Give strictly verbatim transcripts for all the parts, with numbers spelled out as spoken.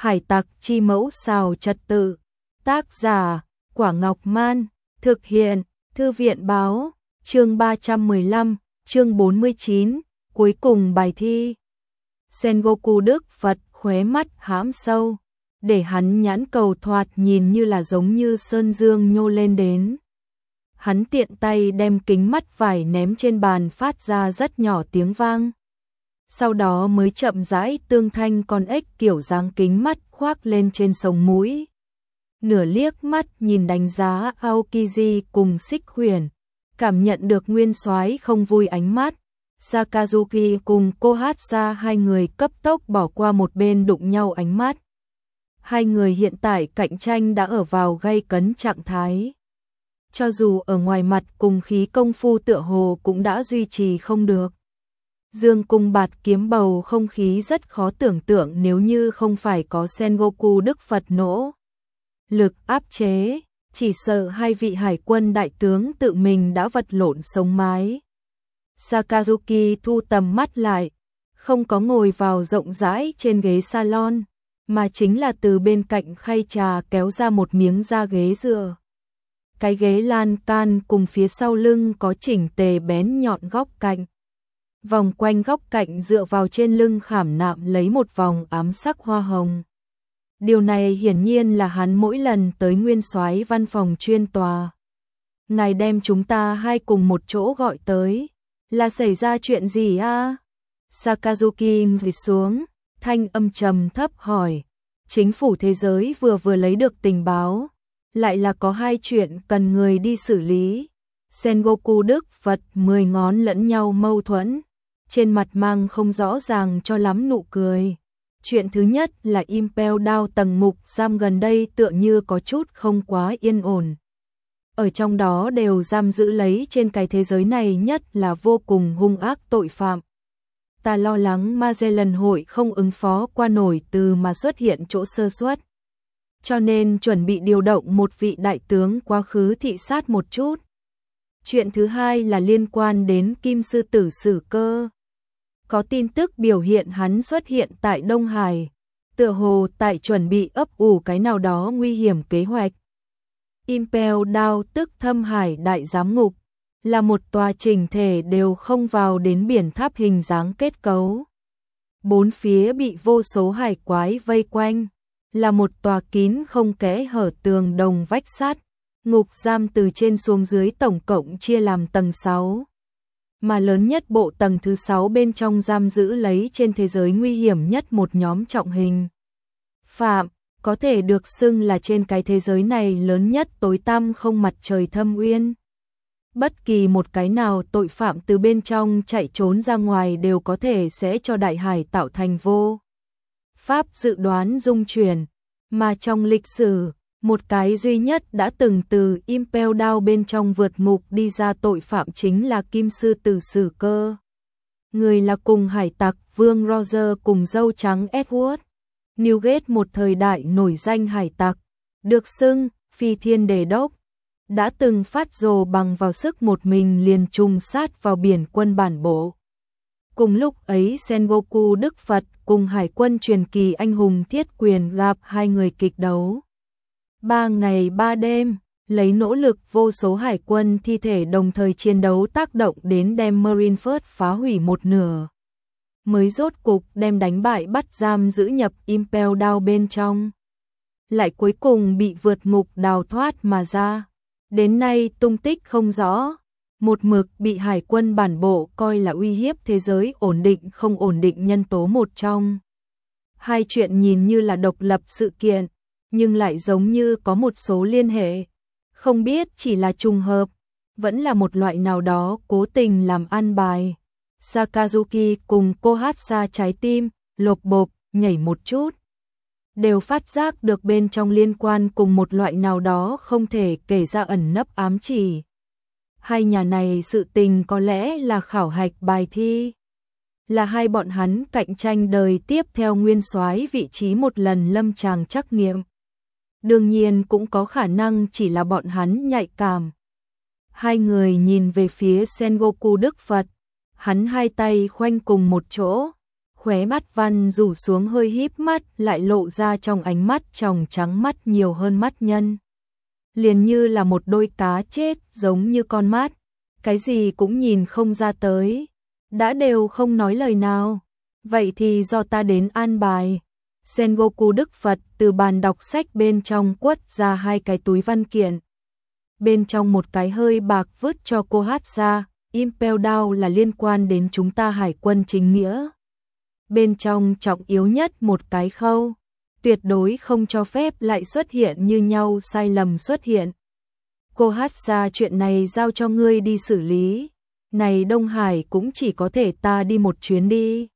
Hải tặc chi mẫu xào trật tự. Tác giả, Quả Ngọc Man. Thực hiện, Thư viện báo. Chương ba trăm mười lăm, chương bốn mươi chín, cuối cùng bài thi. Sengoku Đức Phật khóe mắt hãm sâu, để hắn nhãn cầu thoạt nhìn như là giống như sơn dương nhô lên đến. Hắn tiện tay đem kính mắt vải ném trên bàn phát ra rất nhỏ tiếng vang. Sau đó mới chậm rãi tương thanh con ếch kiểu dáng kính mắt khoác lên trên sống mũi. Nửa liếc mắt nhìn đánh giá Aokiji cùng Xích Huyền, cảm nhận được nguyên soái không vui ánh mắt. Sakazuki cùng Kohatsu hai người cấp tốc bỏ qua một bên đụng nhau ánh mắt. Hai người hiện tại cạnh tranh đã ở vào gay cấn trạng thái. Cho dù ở ngoài mặt cùng khí công phu tựa hồ cũng đã duy trì không được. Dương cung bạt kiếm bầu không khí rất khó tưởng tượng nếu như không phải có Sengoku Đức Phật nỗ lực áp chế, chỉ sợ hai vị hải quân đại tướng tự mình đã vật lộn sống mái. Sakazuki thu tầm mắt lại, không có ngồi vào rộng rãi trên ghế salon, mà chính là từ bên cạnh khay trà kéo ra một miếng da ghế dựa. Cái ghế lan can cùng phía sau lưng có chỉnh tề bén nhọn góc cạnh. Vòng quanh góc cạnh dựa vào trên lưng khảm nạm lấy một vòng ám sắc hoa hồng. Điều này hiển nhiên là hắn mỗi lần tới nguyên soái văn phòng chuyên tòa. Ngài đem chúng ta hai cùng một chỗ gọi tới, là xảy ra chuyện gì a? À? Sakazuki dịch xuống, thanh âm trầm thấp hỏi. Chính phủ thế giới vừa vừa lấy được tình báo, lại là có hai chuyện cần người đi xử lý. Sengoku Đức Phật mười ngón lẫn nhau mâu thuẫn, trên mặt mang không rõ ràng cho lắm nụ cười. Chuyện thứ nhất là Impel Down tầng mục giam gần đây tựa như có chút không quá yên ổn. Ở trong đó đều giam giữ lấy trên cái thế giới này nhất là vô cùng hung ác tội phạm. Ta lo lắng Magellan hội không ứng phó qua nổi từ mà xuất hiện chỗ sơ suất. Cho nên chuẩn bị điều động một vị đại tướng quá khứ thị sát một chút. Chuyện thứ hai là liên quan đến Kim Sư Tử Sử Cơ. Có tin tức biểu hiện hắn xuất hiện tại Đông Hải, tựa hồ tại chuẩn bị ấp ủ cái nào đó nguy hiểm kế hoạch. Impel Down tức Thâm Hải Đại Giám Ngục, là một tòa chỉnh thể đều không vào đến biển tháp hình dáng kết cấu. Bốn phía bị vô số hải quái vây quanh, là một tòa kín không kẽ hở tường đồng vách sắt. Ngục giam từ trên xuống dưới tổng cộng chia làm tầng sáu. Mà lớn nhất bộ tầng thứ sáu bên trong giam giữ lấy trên thế giới nguy hiểm nhất một nhóm trọng hình phạm, có thể được xưng là trên cái thế giới này lớn nhất tối tăm không mặt trời thâm uyên. Bất kỳ một cái nào tội phạm từ bên trong chạy trốn ra ngoài đều có thể sẽ cho đại hải tạo thành vô pháp dự đoán dung chuyển, mà trong lịch sử, một cái duy nhất đã từng từ Impel Down bên trong vượt ngục đi ra tội phạm chính là Kim Sư Tử Sử Cơ. Người là cùng hải tặc Vương Roger cùng dâu trắng Edward Newgate, một thời đại nổi danh hải tặc, được xưng Phi Thiên Đề Đốc, đã từng phát rồ bằng vào sức một mình liền trùng sát vào biển quân bản bộ. Cùng lúc ấy Sengoku Đức Phật cùng hải quân truyền kỳ anh hùng Thiết Quyền gặp hai người kịch đấu. Ba ngày ba đêm, lấy nỗ lực vô số hải quân thi thể đồng thời chiến đấu tác động đến đem Marineford phá hủy một nửa. Mới rốt cục đem đánh bại bắt giam giữ nhập Impel Down bên trong. Lại cuối cùng bị vượt ngục đào thoát mà ra. Đến nay tung tích không rõ, một mực bị hải quân bản bộ coi là uy hiếp thế giới ổn định không ổn định nhân tố một trong. Hai chuyện nhìn như là độc lập sự kiện, nhưng lại giống như có một số liên hệ. Không biết chỉ là trùng hợp, vẫn là một loại nào đó cố tình làm an bài. Sakazuki cùng Kohatsu trái tim, lộp bộp, nhảy một chút. Đều phát giác được bên trong liên quan cùng một loại nào đó không thể kể ra ẩn nấp ám chỉ. Hai nhà này sự tình có lẽ là khảo hạch bài thi. Là hai bọn hắn cạnh tranh đời tiếp theo nguyên soái vị trí một lần lâm tràng trắc nghiệm. Đương nhiên cũng có khả năng chỉ là bọn hắn nhạy cảm. Hai người nhìn về phía Sengoku Đức Phật, hắn hai tay khoanh cùng một chỗ, khóe mắt Văn rủ xuống hơi híp mắt, lại lộ ra trong ánh mắt tròng trắng mắt nhiều hơn mắt nhân. Liền như là một đôi cá chết, giống như con mắt, cái gì cũng nhìn không ra tới, đã đều không nói lời nào. Vậy thì do ta đến an bài. Sengoku Đức Phật từ bàn đọc sách bên trong quất ra hai cái túi văn kiện. Bên trong một cái hơi bạc vứt cho cô hát ra, Impel Down là liên quan đến chúng ta hải quân chính nghĩa. Bên trong trọng yếu nhất một cái khâu, tuyệt đối không cho phép lại xuất hiện như nhau sai lầm xuất hiện. Cô hát ra chuyện này giao cho ngươi đi xử lý, này Đông Hải cũng chỉ có thể ta đi một chuyến đi.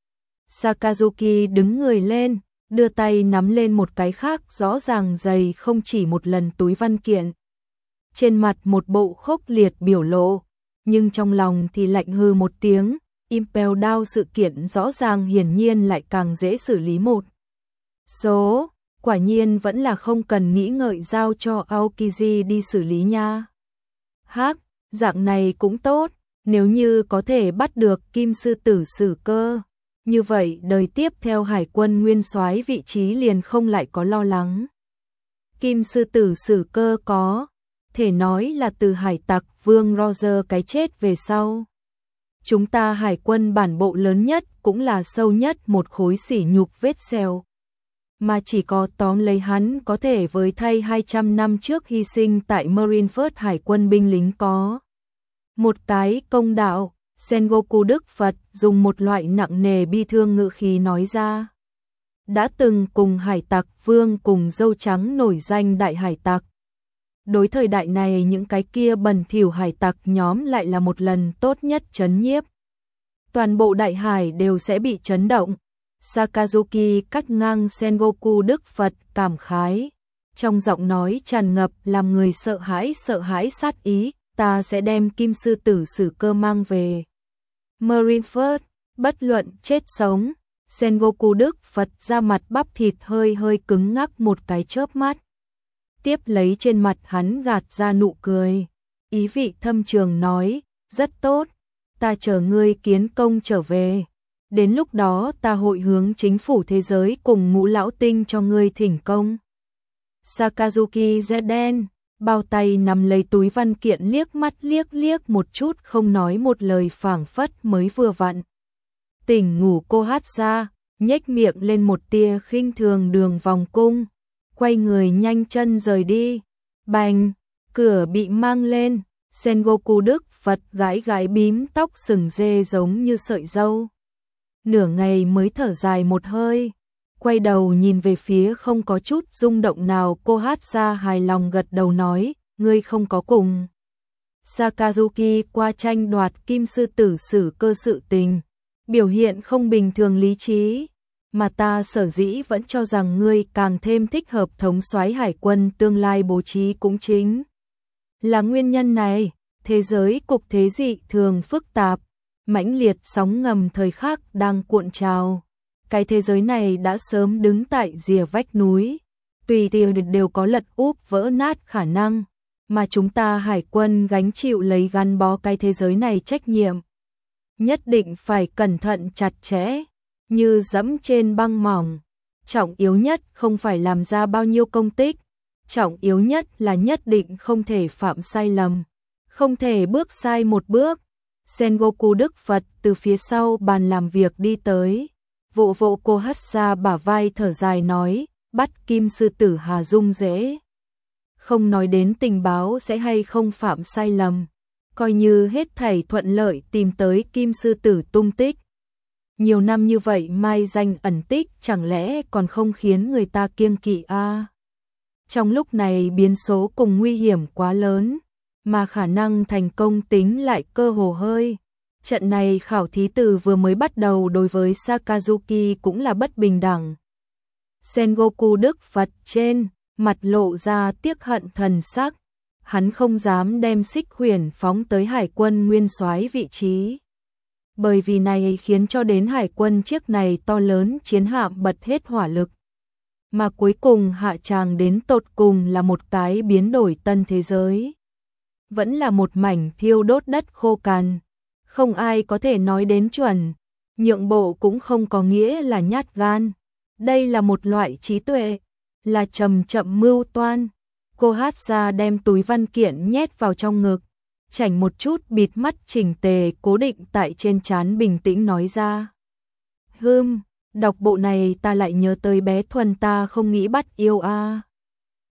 Sakazuki đứng người lên, đưa tay nắm lên một cái khác rõ ràng dày không chỉ một lần túi văn kiện. Trên mặt một bộ khốc liệt biểu lộ, nhưng trong lòng thì lạnh hư một tiếng. Impel Down sự kiện rõ ràng hiển nhiên lại càng dễ xử lý một số, quả nhiên vẫn là không cần nghĩ ngợi giao cho Aokiji đi xử lý nha. Hắc, dạng này cũng tốt, nếu như có thể bắt được Kim Sư Tử Sử Cơ, như vậy đời tiếp theo hải quân nguyên soái vị trí liền không lại có lo lắng. Kim Sư Tử Sử Cơ có thể nói là từ hải tặc Vương Roger cái chết về sau. Chúng ta hải quân bản bộ lớn nhất cũng là sâu nhất một khối sỉ nhục vết sẹo. Mà chỉ có tóm lấy hắn có thể với thay hai trăm năm trước hy sinh tại Marineford hải quân binh lính có. Một cái công đạo, Sengoku Đức Phật dùng một loại nặng nề bi thương ngữ khí nói ra. Đã từng cùng hải tặc Vương cùng dâu trắng nổi danh đại hải tặc. Đối thời đại này những cái kia bẩn thỉu hải tặc nhóm lại là một lần tốt nhất chấn nhiếp. Toàn bộ đại hải đều sẽ bị chấn động. Sakazuki cắt ngang Sengoku Đức Phật cảm khái. Trong giọng nói tràn ngập làm người sợ hãi sợ hãi sát ý, ta sẽ đem Kim Sư Tử Sử Cơ mang về Marineford, bất luận chết sống. Sengoku Đức Phật ra mặt bắp thịt hơi hơi cứng ngắc một cái chớp mắt. Tiếp lấy trên mặt hắn gạt ra nụ cười, ý vị thâm trường nói, rất tốt, ta chờ ngươi kiến công trở về. Đến lúc đó ta hội hướng chính phủ thế giới cùng Ngũ Lão Tinh cho ngươi thỉnh công. Sakazuki da đen, bao tay nắm lấy túi văn kiện liếc mắt liếc liếc một chút không nói một lời phảng phất mới vừa vặn. Tỉnh ngủ cô hát ra, nhếch miệng lên một tia khinh thường đường vòng cung. Quay người nhanh chân rời đi. Bành, cửa bị mang lên, Sengoku Đức Phật gãi gãi bím tóc sừng dê giống như sợi dâu. Nửa ngày mới thở dài một hơi, quay đầu nhìn về phía không có chút rung động nào cô hát ra hài lòng gật đầu nói, ngươi không có cùng Sakazuki qua tranh đoạt Kim Sư Tử Sử Cơ sự tình, biểu hiện không bình thường lý trí. Mà ta sở dĩ vẫn cho rằng ngươi càng thêm thích hợp thống soái hải quân tương lai bố trí cũng chính là nguyên nhân này. Thế giới cục thế dị thường phức tạp, mãnh liệt sóng ngầm thời khắc đang cuộn trào. Cái thế giới này đã sớm đứng tại rìa vách núi, tùy tiện đều có lật úp vỡ nát khả năng, mà chúng ta hải quân gánh chịu lấy gắn bó cái thế giới này trách nhiệm. Nhất định phải cẩn thận chặt chẽ, như dẫm trên băng mỏng. Trọng yếu nhất không phải làm ra bao nhiêu công tích, trọng yếu nhất là nhất định không thể phạm sai lầm, không thể bước sai một bước. Sengoku Đức Phật từ phía sau bàn làm việc đi tới, vỗ vỗ cô Hatsa bả vai thở dài nói, bắt Kim Sư Tử Hà Dung dễ. Không nói đến tình báo sẽ hay không phạm sai lầm, coi như hết thảy thuận lợi tìm tới Kim Sư Tử tung tích. Nhiều năm như vậy mai danh ẩn tích chẳng lẽ còn không khiến người ta kiêng kỵ a? À? Trong lúc này biến số cùng nguy hiểm quá lớn, mà khả năng thành công tính lại cơ hồ hơi. Trận này khảo thí từ vừa mới bắt đầu đối với Sakazuki cũng là bất bình đẳng. Sengoku Đức Phật trên mặt lộ ra tiếc hận thần sắc, hắn không dám đem Xích Huyền phóng tới hải quân nguyên soái vị trí. Bởi vì này khiến cho đến hải quân chiếc này to lớn chiến hạm bật hết hỏa lực. Mà cuối cùng hạ tràng đến tột cùng là một cái biến đổi tân thế giới. Vẫn là một mảnh thiêu đốt đất khô cằn. Không ai có thể nói đến chuẩn. Nhượng bộ cũng không có nghĩa là nhát gan. Đây là một loại trí tuệ, là chậm chậm mưu toan. Cô hát ra đem túi văn kiện nhét vào trong ngực, chảnh một chút bịt mắt chỉnh tề cố định tại trên trán, bình tĩnh nói ra. Hưm, đọc bộ này ta lại nhớ tới bé Thuần, ta không nghĩ bắt yêu a.